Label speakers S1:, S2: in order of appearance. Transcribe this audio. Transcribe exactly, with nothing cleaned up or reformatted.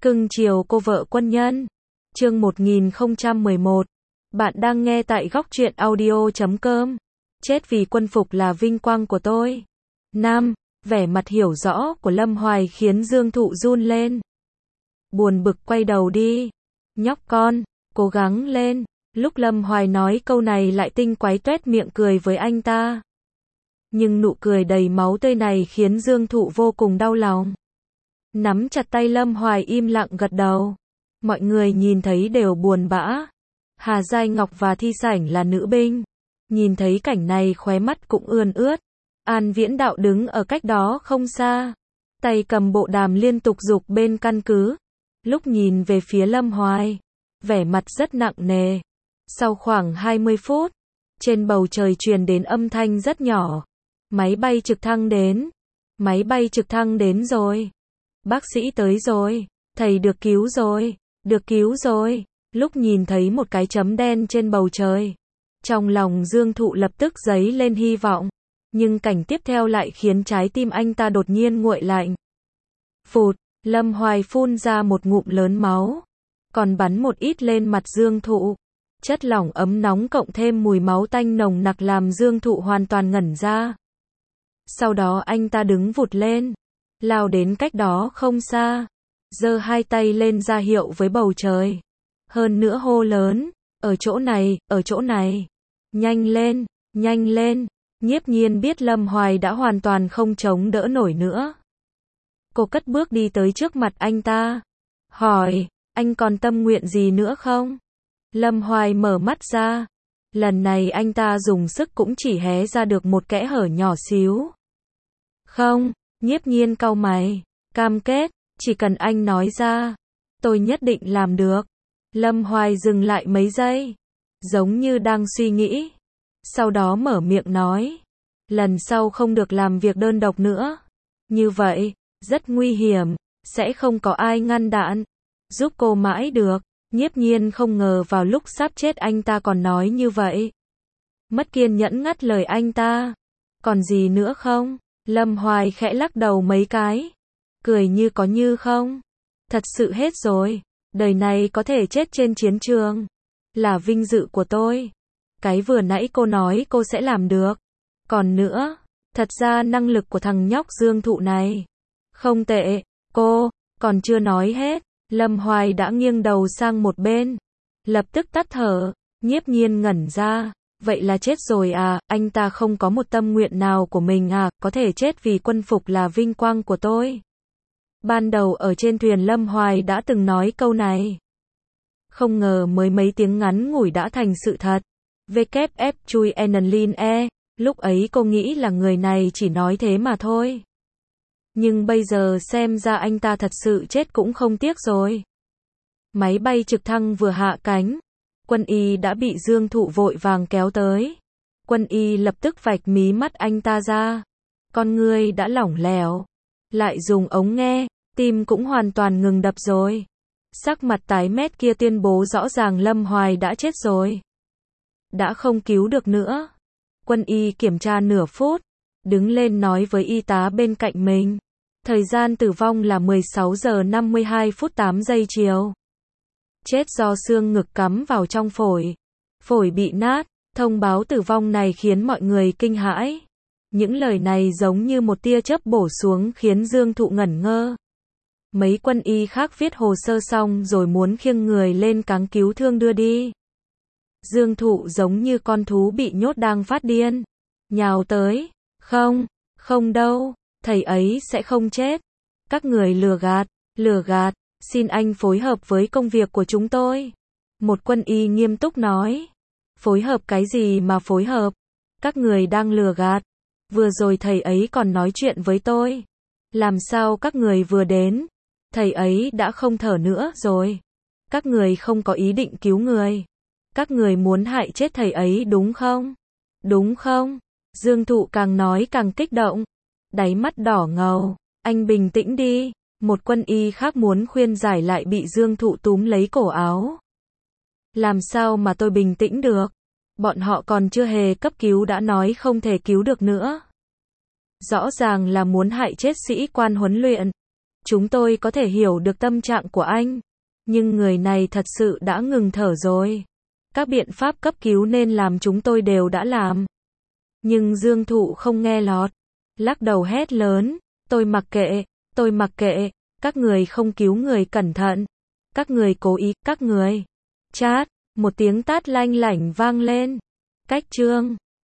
S1: Cưng chiều cô vợ quân nhân. Chương một nghìn không trăm mười một. Bạn đang nghe tại góc truyện audio chấm com. Chết vì quân phục là vinh quang của tôi. Nam, vẻ mặt hiểu rõ của Lâm Hoài khiến Dương Thụ run lên. Buồn bực quay đầu đi. Nhóc con, cố gắng lên. Lúc Lâm Hoài nói câu này lại tinh quái tuét miệng cười với anh ta. Nhưng nụ cười đầy máu tươi này khiến Dương Thụ vô cùng đau lòng. Nắm chặt tay Lâm Hoài im lặng gật đầu. Mọi người nhìn thấy đều buồn bã. Hà Giai Ngọc và Thi Sảnh là nữ binh. Nhìn thấy cảnh này khóe mắt cũng ươn ướt. An Viễn Đạo đứng ở cách đó không xa. Tay cầm bộ đàm liên tục giục bên căn cứ. Lúc nhìn về phía Lâm Hoài, vẻ mặt rất nặng nề. Sau khoảng hai mươi phút, trên bầu trời truyền đến âm thanh rất nhỏ. Máy bay trực thăng đến. Máy bay trực thăng đến rồi. Bác sĩ tới rồi. Thầy được cứu rồi. Được cứu rồi. Lúc nhìn thấy một cái chấm đen trên bầu trời, trong lòng Dương Thụ lập tức dấy lên hy vọng. Nhưng cảnh tiếp theo lại khiến trái tim anh ta đột nhiên nguội lạnh. Phụt, Lâm Hoài phun ra một ngụm lớn máu. Còn bắn một ít lên mặt Dương Thụ. Chất lỏng ấm nóng cộng thêm mùi máu tanh nồng nặc làm Dương Thụ hoàn toàn ngẩn ra. Sau đó anh ta đứng vụt lên, lao đến cách đó không xa, giơ hai tay lên ra hiệu với bầu trời. Hơn nữa hô lớn, ở chỗ này, ở chỗ này. Nhanh lên, nhanh lên. Nhiếp Nhiên biết Lâm Hoài đã hoàn toàn không chống đỡ nổi nữa. Cô cất bước đi tới trước mặt anh ta. Hỏi, anh còn tâm nguyện gì nữa không? Lâm Hoài mở mắt ra. Lần này anh ta dùng sức cũng chỉ hé ra được một kẽ hở nhỏ xíu. Không, Nhiếp Nhiên cau mày. Cam kết, chỉ cần anh nói ra, tôi nhất định làm được. Lâm Hoài dừng lại mấy giây, giống như đang suy nghĩ. Sau đó mở miệng nói, lần sau không được làm việc đơn độc nữa. Như vậy, rất nguy hiểm, sẽ không có ai ngăn đạn. Giúp cô mãi được. Nhiếp Nhiên không ngờ vào lúc sắp chết anh ta còn nói như vậy. Mất kiên nhẫn ngắt lời anh ta. Còn gì nữa không? Lâm Hoài khẽ lắc đầu mấy cái. Cười như có như không. Thật sự hết rồi. Đời này có thể chết trên chiến trường là vinh dự của tôi. Cái vừa nãy cô nói cô sẽ làm được. Còn nữa, thật ra năng lực của thằng nhóc Dương Thụ này không tệ. Cô, còn chưa nói hết. Lâm Hoài đã nghiêng đầu sang một bên. Lập tức tắt thở. Nhiếp Nhiên ngẩn ra. Vậy là chết rồi à, anh ta không có một tâm nguyện nào của mình à, có thể chết vì quân phục là vinh quang của tôi. Ban đầu ở trên thuyền Lâm Hoài đã từng nói câu này. Không ngờ mới mấy tiếng ngắn ngủi đã thành sự thật. vê kép ép chui Enlin E, lúc ấy cô nghĩ là người này chỉ nói thế mà thôi. Nhưng bây giờ xem ra anh ta thật sự chết cũng không tiếc rồi. Máy bay trực thăng vừa hạ cánh, Quân Y đã bị Dương Thụ vội vàng kéo tới. Quân Y lập tức vạch mí mắt anh ta ra. Con ngươi đã lỏng lẻo. Lại dùng ống nghe, tim cũng hoàn toàn ngừng đập rồi. Sắc mặt tái mét kia tuyên bố rõ ràng Lâm Hoài đã chết rồi. Đã không cứu được nữa. Quân Y kiểm tra nửa phút, đứng lên nói với y tá bên cạnh mình. Thời gian tử vong là mười sáu giờ năm mươi hai phút tám giây chiều. Chết do xương ngực cắm vào trong phổi. Phổi bị nát. Thông báo tử vong này khiến mọi người kinh hãi. Những lời này giống như một tia chớp bổ xuống khiến Dương Thụ ngẩn ngơ. Mấy quân y khác viết hồ sơ xong rồi muốn khiêng người lên cáng cứu thương đưa đi. Dương Thụ giống như con thú bị nhốt đang phát điên. Nhào tới. Không, không đâu. Thầy ấy sẽ không chết. Các người lừa gạt, lừa gạt. Xin anh phối hợp với công việc của chúng tôi. Một quân y nghiêm túc nói. Phối hợp cái gì mà phối hợp? Các người đang lừa gạt. Vừa rồi thầy ấy còn nói chuyện với tôi. Làm sao các người vừa đến? Thầy ấy đã không thở nữa rồi. Các người không có ý định cứu người. Các người muốn hại chết thầy ấy đúng không? Đúng không? Dương Thụ càng nói càng kích động. Đáy mắt đỏ ngầu. Anh bình tĩnh đi. Một quân y khác muốn khuyên giải lại bị Dương Thụ túm lấy cổ áo. Làm sao mà tôi bình tĩnh được? Bọn họ còn chưa hề cấp cứu đã nói không thể cứu được nữa. Rõ ràng là muốn hại chết sĩ quan huấn luyện. Chúng tôi có thể hiểu được tâm trạng của anh. Nhưng người này thật sự đã ngừng thở rồi. Các biện pháp cấp cứu nên làm chúng tôi đều đã làm. Nhưng Dương Thụ không nghe lọt. Lắc đầu hét lớn. Tôi mặc kệ, tôi mặc kệ. Các người không cứu người cẩn thận. Các người cố ý, các người. Chát, một tiếng tát lanh lảnh vang lên. Cách chương